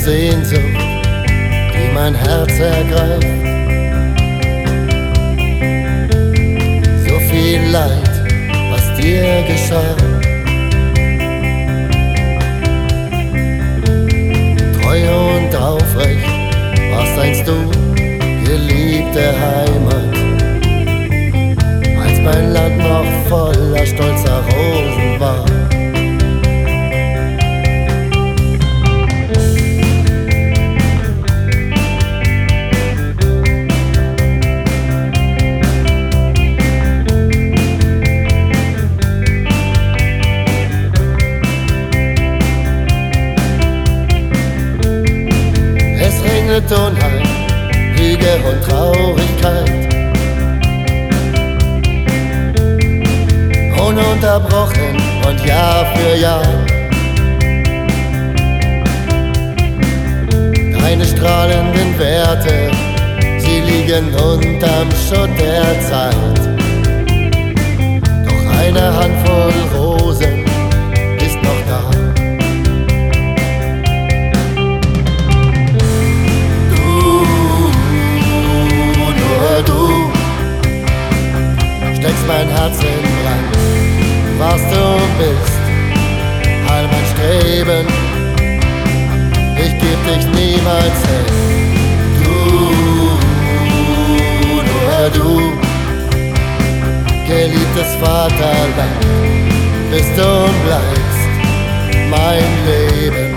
Sehnsucht, die mein Herz ergreift. So viel Leid, was dir geschah. Treu und aufrecht warst einst du, geliebte Heimat, als mein Land noch voller stolzer Rosen war. Unheil, Lüge und Traurigkeit, ununterbrochen und Jahr für Jahr. Deine strahlenden Werte, sie liegen unterm Schutt der Zeit. Doch eine Handvoll Rosen ist noch da. Du steckst mein Herz in Brand, was du bist, all mein Streben, ich geb dich niemals hin. Nur du, geliebtes Vaterland, bist und bleibst mein Leben.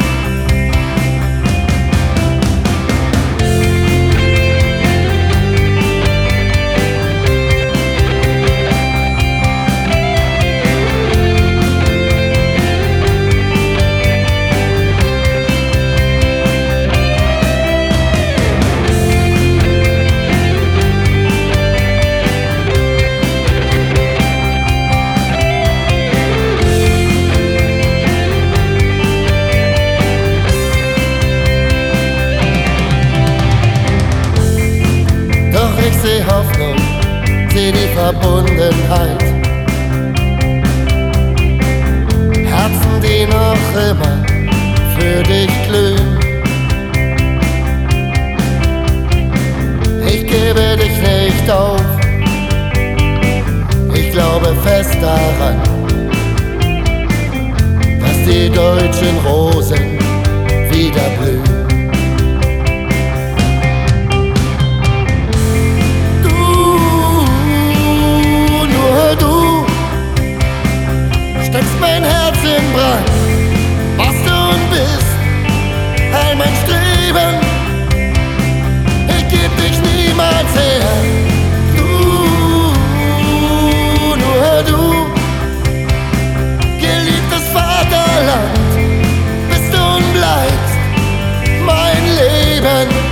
Ich seh Hoffnung, seh die Verbundenheit, Herzen, die noch immer für dich glühen. Ich gebe dich nicht auf, ich glaube fest daran, dass die deutschen Rosen wieder blühen. Steckst mein Herz in Brand, was du und bist, all mein Streben, ich geb dich niemals her. Nur du, geliebtes Vaterland, bist und bleibst mein Leben.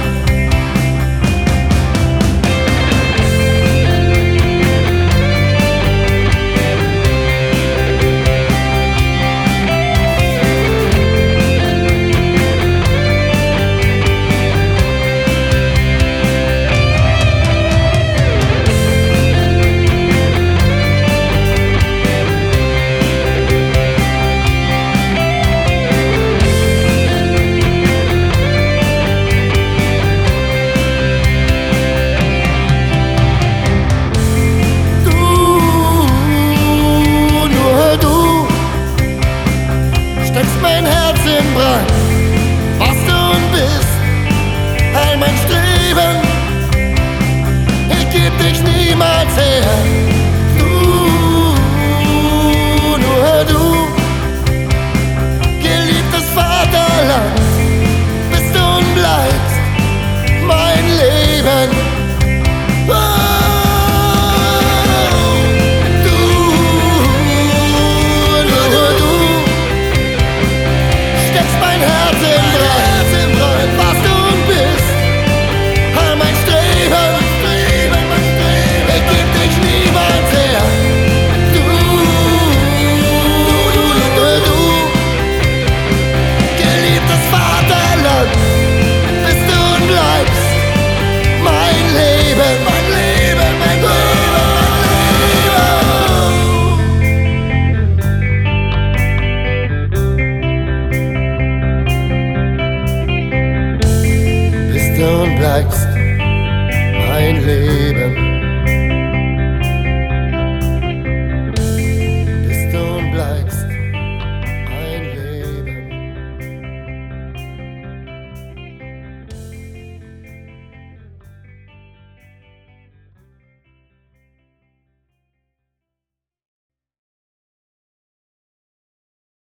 Mein Herz in Brand, was du und bist, all mein Streben, ich geb dich niemals her. Nur du, geliebtes Vaterland, bist und bleibst mein Leben. Ich geb dich niemals bleibst.